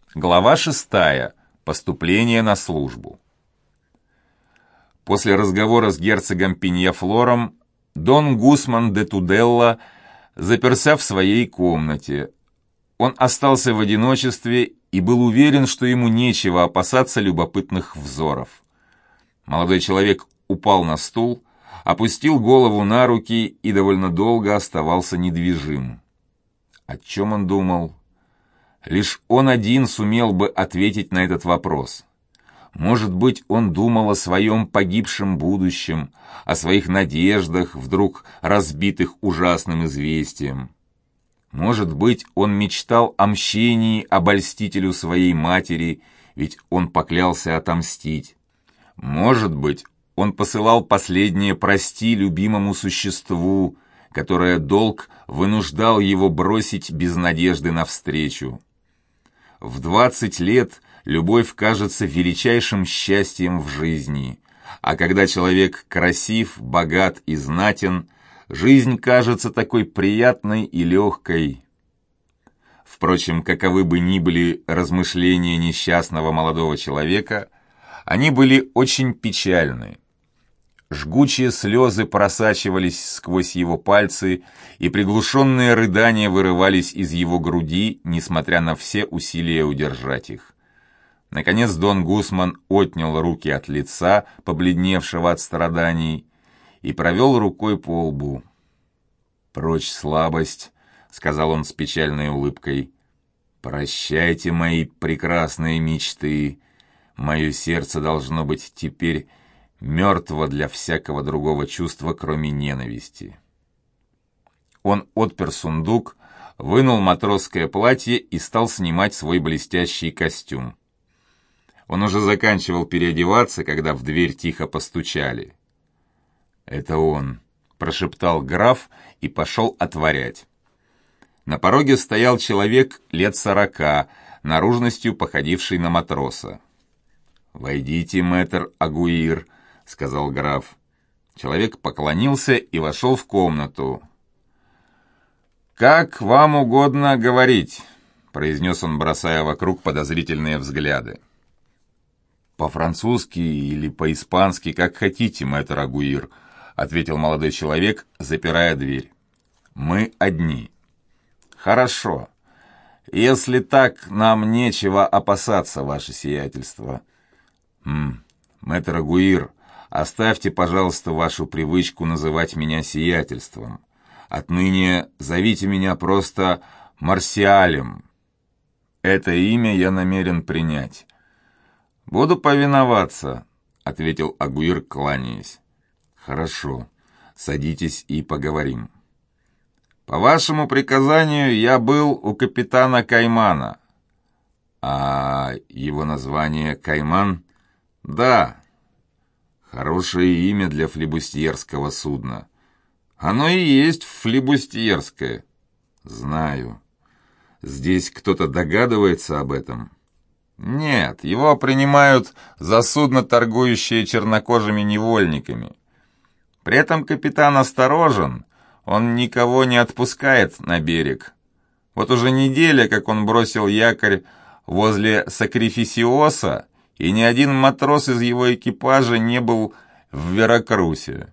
Глава 6. Поступление на службу. После разговора с герцогом Пиньяфлором Дон Гусман де Туделла заперся в своей комнате. Он остался в одиночестве и был уверен, что ему нечего опасаться любопытных взоров. Молодой человек упал на стул, опустил голову на руки и довольно долго оставался недвижим. О чем он думал? Лишь он один сумел бы ответить на этот вопрос. Может быть, он думал о своем погибшем будущем, о своих надеждах, вдруг разбитых ужасным известием. Может быть, он мечтал о мщении обольстителю своей матери, ведь он поклялся отомстить. Может быть, он посылал последнее «прости» любимому существу, которое долг вынуждал его бросить без надежды навстречу. В 20 лет любовь кажется величайшим счастьем в жизни, а когда человек красив, богат и знатен, жизнь кажется такой приятной и легкой. Впрочем, каковы бы ни были размышления несчастного молодого человека, они были очень печальны. Жгучие слезы просачивались сквозь его пальцы, и приглушенные рыдания вырывались из его груди, несмотря на все усилия удержать их. Наконец Дон Гусман отнял руки от лица, побледневшего от страданий, и провел рукой по лбу. «Прочь слабость», — сказал он с печальной улыбкой. «Прощайте мои прекрасные мечты. Мое сердце должно быть теперь мертво для всякого другого чувства, кроме ненависти». Он отпер сундук, вынул матросское платье и стал снимать свой блестящий костюм. Он уже заканчивал переодеваться, когда в дверь тихо постучали. «Это он», — прошептал граф и пошел отворять. На пороге стоял человек лет 40, наружностью походивший на матроса. «Войдите, мэтр Агуир», — сказал граф. Человек поклонился и вошел в комнату. «Как вам угодно говорить», — произнес он, бросая вокруг подозрительные взгляды. «По-французски или по-испански, как хотите, мэтр Агуир», — ответил молодой человек, запирая дверь. «Мы одни». «Хорошо. Если так, нам нечего опасаться, ваше сиятельство». «Мэтр Агуир, оставьте, пожалуйста, вашу привычку называть меня сиятельством. Отныне зовите меня просто Марсиалем. Это имя я намерен принять». «Буду повиноваться», — ответил Агуир, кланяясь. «Хорошо. Садитесь и поговорим». «По вашему приказанию я был у капитана Каймана». «А его название Кайман?» «Да». «Хорошее имя для флибустьерского судна». «Оно и есть флибустьерское». «Знаю. Здесь кто-то догадывается об этом?» «Нет, его принимают за судно, торгующее чернокожими невольниками. При этом капитан осторожен, он никого не отпускает на берег. Вот уже неделя, как он бросил якорь возле Сакрифисиоса, и ни один матрос из его экипажа не был в Веракрусе».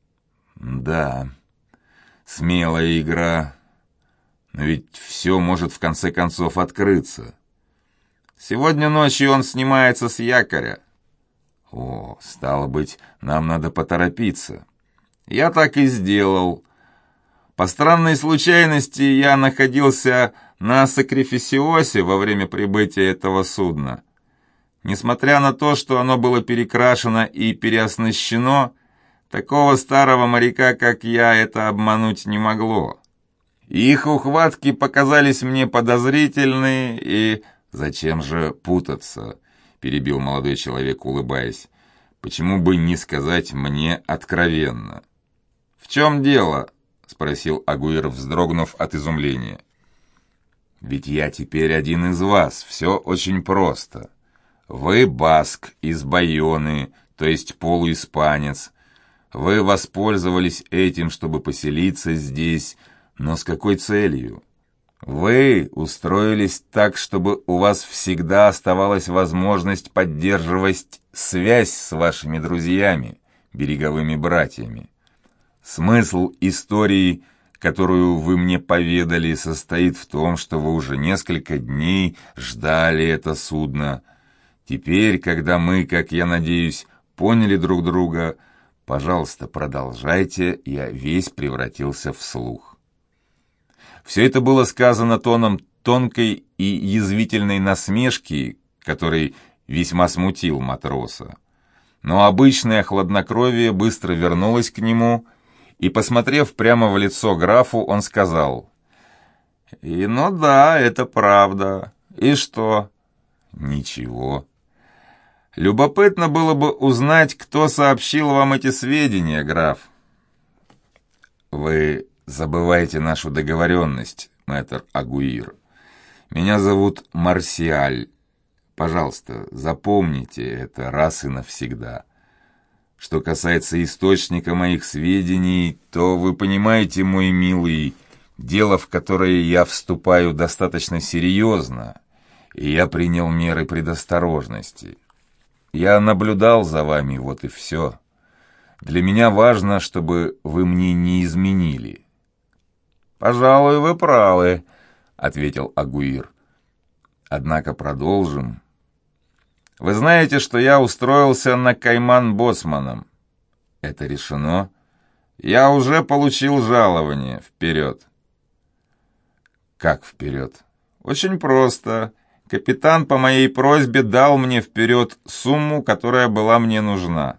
«Да, смелая игра, но ведь все может в конце концов открыться». «Сегодня ночью он снимается с якоря». «О, стало быть, нам надо поторопиться». «Я так и сделал. По странной случайности я находился на Сакрифисиосе во время прибытия этого судна. Несмотря на то, что оно было перекрашено и переоснащено, такого старого моряка, как я, это обмануть не могло. Их ухватки показались мне подозрительны и...» «Зачем же путаться?» — перебил молодой человек, улыбаясь. «Почему бы не сказать мне откровенно?» «В чем дело?» — спросил Агуир, вздрогнув от изумления. «Ведь я теперь один из вас, все очень просто. Вы баск из Байоны, то есть полуиспанец. Вы воспользовались этим, чтобы поселиться здесь, но с какой целью? Вы устроились так, чтобы у вас всегда оставалась возможность поддерживать связь с вашими друзьями, береговыми братьями. Смысл истории, которую вы мне поведали, состоит в том, что вы уже несколько дней ждали это судно. Теперь, когда мы, как я надеюсь, поняли друг друга, пожалуйста, продолжайте, я весь превратился в слух. Все это было сказано тоном тонкой и язвительной насмешки, который весьма смутил матроса. Но обычное хладнокровие быстро вернулось к нему, и, посмотрев прямо в лицо графу, он сказал: «Ну да, это правда. И что?» «Ничего. Любопытно было бы узнать, кто сообщил вам эти сведения, граф». «Вы забываете нашу договоренность, мэтр Агуир. Меня зовут Марсиаль. Пожалуйста, запомните это раз и навсегда. Что касается источника моих сведений, то вы понимаете, мой милый, дело, в которое я вступаю, достаточно серьезно, и я принял меры предосторожности. Я наблюдал за вами, вот и все. Для меня важно, чтобы вы мне не изменили». «Пожалуй, вы правы», — ответил Агуир. «Однако продолжим. Вы знаете, что я устроился на Кайман боцманом. Это решено? Я уже получил жалование. Вперед». «Как вперед?» «Очень просто. Капитан по моей просьбе дал мне вперед сумму, которая была мне нужна».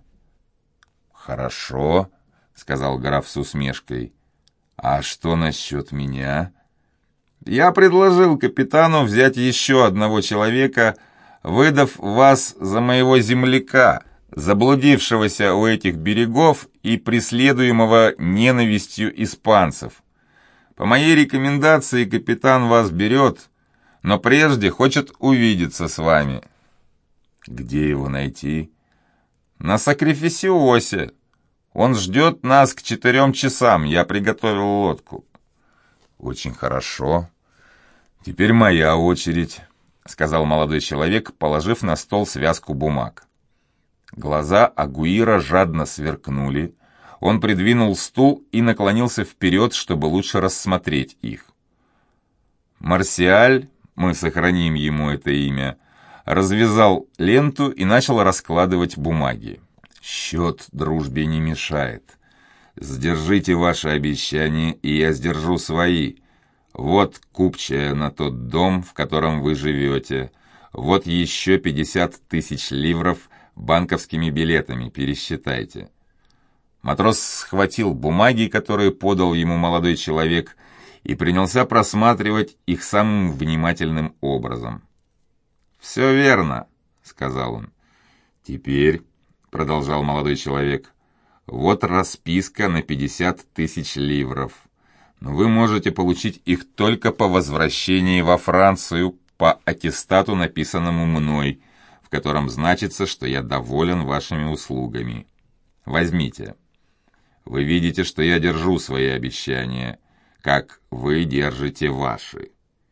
«Хорошо», — сказал граф с усмешкой. «А что насчет меня?» «Я предложил капитану взять еще одного человека, выдав вас за моего земляка, заблудившегося у этих берегов и преследуемого ненавистью испанцев. По моей рекомендации капитан вас берет, но прежде хочет увидеться с вами». «Где его найти?» «На Сакрифисиосе. Он ждет нас к 4 часам, я приготовил лодку». «Очень хорошо. Теперь моя очередь», — сказал молодой человек, положив на стол связку бумаг. Глаза Агуира жадно сверкнули. Он придвинул стул и наклонился вперед, чтобы лучше рассмотреть их. Марсиаль, мы сохраним ему это имя, развязал ленту и начал раскладывать бумаги. «Счет дружбе не мешает. Сдержите ваши обещания, и я сдержу свои. Вот купчая на тот дом, в котором вы живете. Вот еще 50 тысяч ливров банковскими билетами, пересчитайте». Матрос схватил бумаги, которые подал ему молодой человек, и принялся просматривать их самым внимательным образом. «Все верно», — сказал он. «Теперь», — продолжал молодой человек, — «вот расписка на 50 тысяч ливров. Но вы можете получить их только по возвращении во Францию по аттестату, написанному мной, в котором значится, что я доволен вашими услугами. Возьмите. Вы видите, что я держу свои обещания, как вы держите ваши.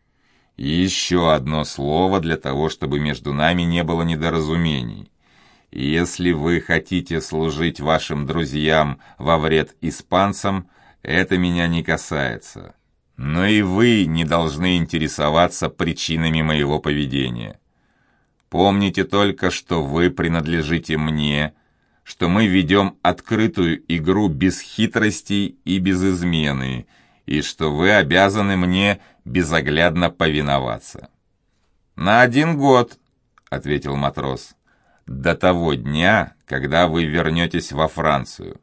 И еще одно слово для того, чтобы между нами не было недоразумений. Если вы хотите служить вашим друзьям во вред испанцам, это меня не касается. Но и вы не должны интересоваться причинами моего поведения. Помните только, что вы принадлежите мне, что мы ведем открытую игру без хитростей и без измены, и что вы обязаны мне безоглядно повиноваться». «На 1 год», — ответил матрос, — «до того дня, когда вы вернетесь во Францию».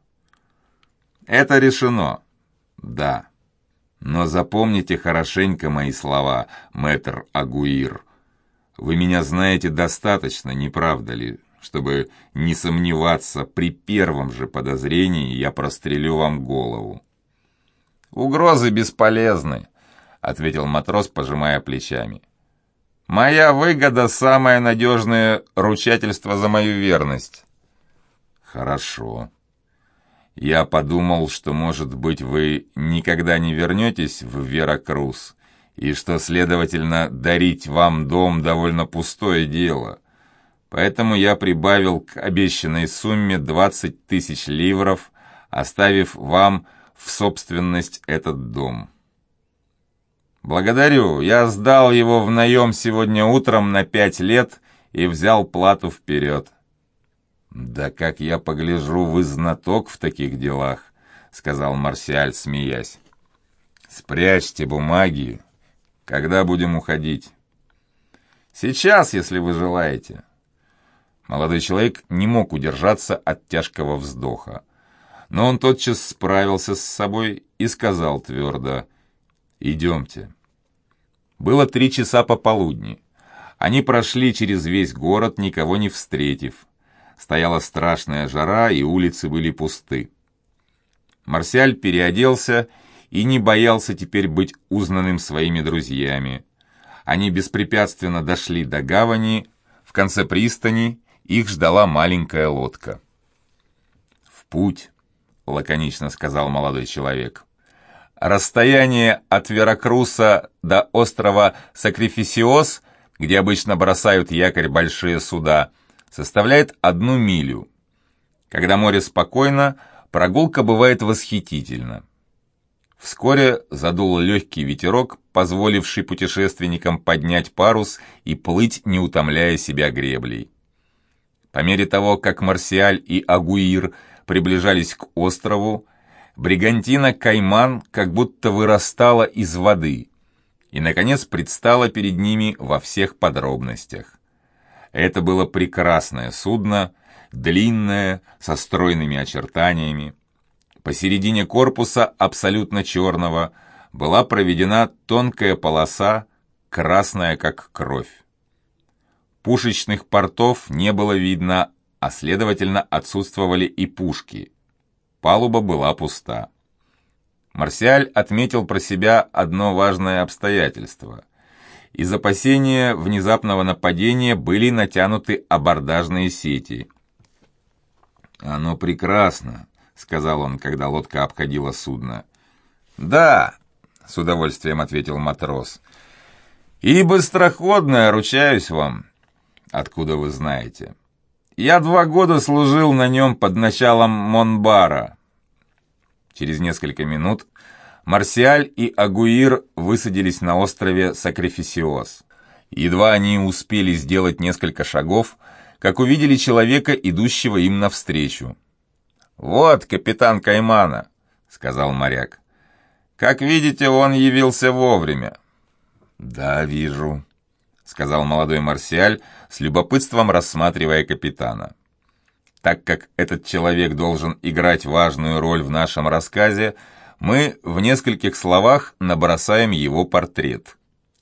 «Это решено». «Да. Но запомните хорошенько мои слова, мэтр Агуир. Вы меня знаете достаточно, не правда ли, чтобы не сомневаться, при первом же подозрении я прострелю вам голову». «Угрозы бесполезны», — ответил матрос, пожимая плечами. «Моя выгода — самое надежное ручательство за мою верность». «Хорошо. Я подумал, что, может быть, вы никогда не вернетесь в Веракрус, и что, следовательно, дарить вам дом довольно пустое дело. Поэтому я прибавил к обещанной сумме 20 тысяч ливров, оставив вам в собственность этот дом. Благодарю, я сдал его в наем сегодня утром на 5 лет и взял плату вперед. Да как я погляжу, вы знаток в таких делах, сказал Марсиаль, смеясь. Спрячьте бумаги, когда будем уходить. Сейчас, если вы желаете. Молодой человек не мог удержаться от тяжкого вздоха. Но он тотчас справился с собой и сказал твердо: «Идемте». Было 3 часа пополудни. Они прошли через весь город, никого не встретив. Стояла страшная жара, и улицы были пусты. Марсиаль переоделся и не боялся теперь быть узнанным своими друзьями. Они беспрепятственно дошли до гавани, в конце пристани их ждала маленькая лодка. «В путь», — лаконично сказал молодой человек. «Расстояние от Веракруса до острова Сакрифисиос, где обычно бросают якорь большие суда, составляет 1 милю. Когда море спокойно, прогулка бывает восхитительна». Вскоре задул легкий ветерок, позволивший путешественникам поднять парус и плыть, не утомляя себя греблей. По мере того, как Марсиаль и Агуир приближались к острову, бригантина «Кайман» как будто вырастала из воды и, наконец, предстала перед ними во всех подробностях. Это было прекрасное судно, длинное, со стройными очертаниями. Посередине корпуса, абсолютно черного, была проведена тонкая полоса, красная как кровь. Пушечных портов не было видно, а следовательно отсутствовали и пушки. Палуба была пуста. Марсиаль отметил про себя одно важное обстоятельство. Из опасения внезапного нападения были натянуты абордажные сети. «Оно прекрасно», — сказал он, когда лодка обходила судно. «Да», — с удовольствием ответил матрос. «И быстроходное, ручаюсь вам». «Откуда вы знаете?» «Я 2 года служил на нем под началом Монбара». Через несколько минут Марсиаль и Агуир высадились на острове Сакрифисиос. Едва они успели сделать несколько шагов, как увидели человека, идущего им навстречу. «Вот капитан Каймана», — сказал моряк. «Как видите, он явился вовремя». «Да, вижу», — сказал молодой Марсиаль, с любопытством рассматривая капитана. Так как этот человек должен играть важную роль в нашем рассказе, мы в нескольких словах набросаем его портрет.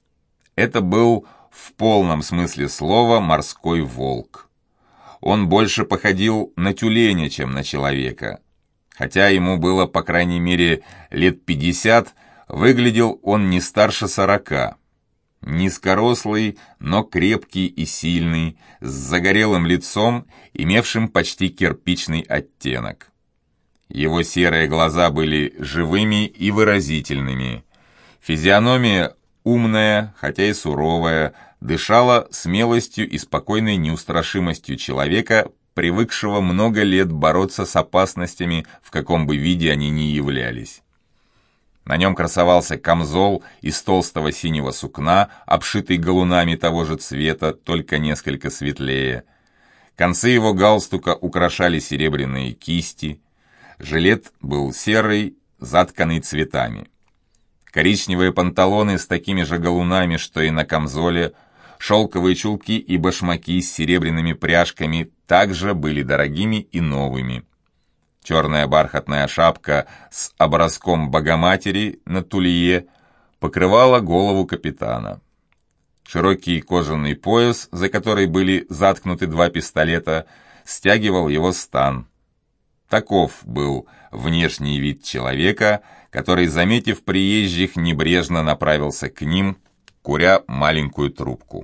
Это был в полном смысле слова морской волк. Он больше походил на тюленя, чем на человека. Хотя ему было, по крайней мере, лет 50, выглядел он не старше 40. Низкорослый, но крепкий и сильный, с загорелым лицом, имевшим почти кирпичный оттенок. Его серые глаза были живыми и выразительными. Физиономия умная, хотя и суровая, дышала смелостью и спокойной неустрашимостью человека, привыкшего много лет бороться с опасностями, в каком бы виде они ни являлись. На нем красовался камзол из толстого синего сукна, обшитый галунами того же цвета, только несколько светлее. Концы его галстука украшали серебряные кисти. Жилет был серый, затканный цветами. Коричневые панталоны с такими же галунами, что и на камзоле, шелковые чулки и башмаки с серебряными пряжками также были дорогими и новыми. Черная бархатная шапка с образком Богоматери на тулье покрывала голову капитана. Широкий кожаный пояс, за который были заткнуты 2 пистолета, стягивал его стан. Таков был внешний вид человека, который, заметив приезжих, небрежно направился к ним, куря маленькую трубку.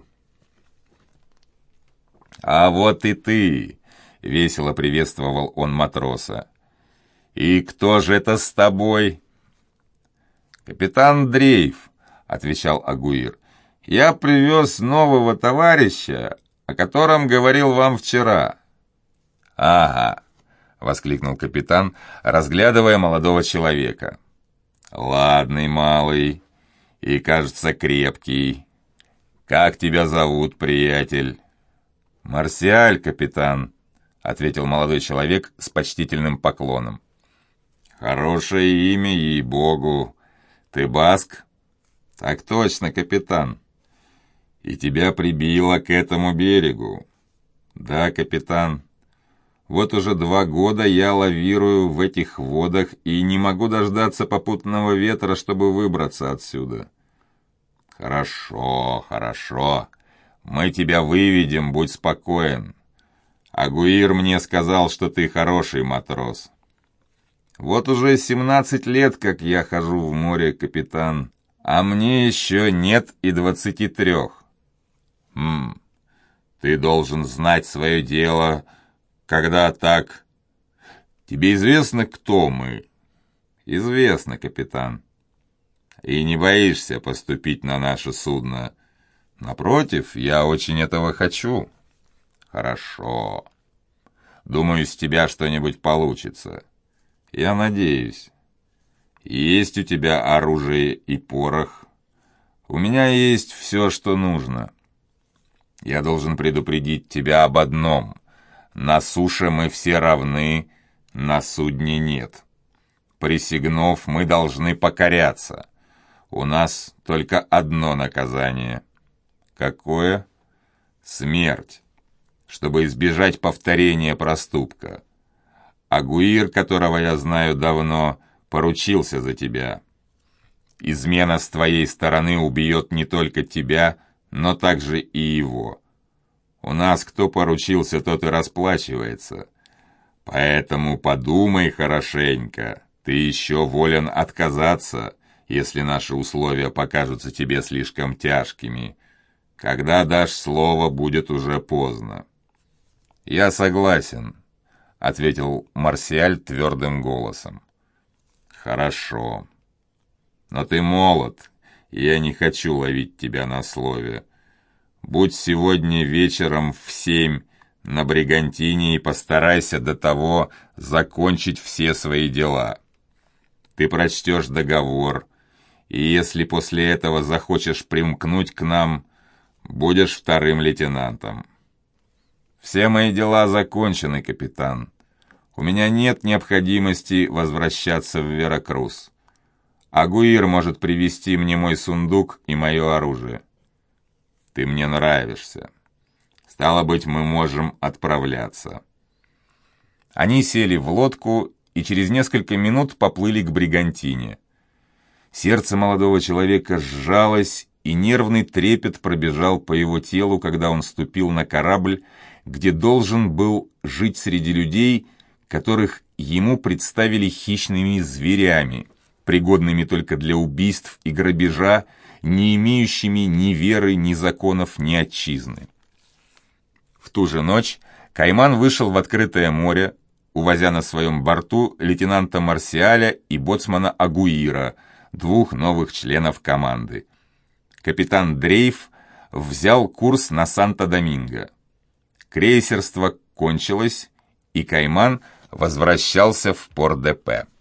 «А вот и ты!» — весело приветствовал он матроса. «И кто же это с тобой?» «Капитан Дрейф, — отвечал Агуир. «Я привез нового товарища, о котором говорил вам вчера». «Ага», — воскликнул капитан, разглядывая молодого человека. «Ладный малый и, кажется, крепкий. Как тебя зовут, приятель?» «Марсиаль, капитан», — ответил молодой человек с почтительным поклоном. «Хорошее имя, ей-богу. Ты баск?» «Так точно, капитан». «И тебя прибило к этому берегу?» «Да, капитан. Вот уже 2 года я лавирую в этих водах и не могу дождаться попутного ветра, чтобы выбраться отсюда». «Хорошо, хорошо. Мы тебя выведем, будь спокоен. Агуир мне сказал, что ты хороший матрос». «Вот уже 17 лет, как я хожу в море, капитан, а мне еще нет и 23. Ты должен знать свое дело, когда так. Тебе известно, кто мы?» «Известно, капитан». «И не боишься поступить на наше судно?» «Напротив, я очень этого хочу». «Хорошо. Думаю, с тебя что-нибудь получится. Я надеюсь. Есть у тебя оружие и порох?» «У меня есть все, что нужно». «Я должен предупредить тебя об одном. На суше мы все равны, на судне нет. Присягнув, мы должны покоряться. У нас только одно наказание». «Какое?» «Смерть, чтобы избежать повторения проступка. Агуир, которого я знаю давно, поручился за тебя. Измена с твоей стороны убьет не только тебя, но также и его. У нас кто поручился, тот и расплачивается. Поэтому подумай хорошенько, ты еще волен отказаться, если наши условия покажутся тебе слишком тяжкими. Когда дашь слово, будет уже поздно». «Я согласен», — ответил Марсиаль твердым голосом. «Хорошо. Но ты молод, и я не хочу ловить тебя на слове. Будь сегодня вечером в 7 на Бригантине и постарайся до того закончить все свои дела. Ты прочтешь договор, и если после этого захочешь примкнуть к нам, будешь 2-м лейтенантом». «Все мои дела закончены, капитан. У меня нет необходимости возвращаться в Веракрус. Агуир может привезти мне мой сундук и мое оружие». «Ты мне нравишься. Стало быть, мы можем отправляться». Они сели в лодку и через несколько минут поплыли к Бригантине. Сердце молодого человека сжалось, и нервный трепет пробежал по его телу, когда он ступил на корабль, где должен был жить среди людей, которых ему представили хищными зверями, пригодными только для убийств и грабежа, не имеющими ни веры, ни законов, ни отчизны. В ту же ночь Кайман вышел в открытое море, увозя на своем борту лейтенанта Марсиаля и боцмана Агуира, 2 новых членов команды. Капитан Дрейф взял курс на Санто-Доминго. Крейсерство кончилось, и Кайман возвращался в Пор-де-Пе.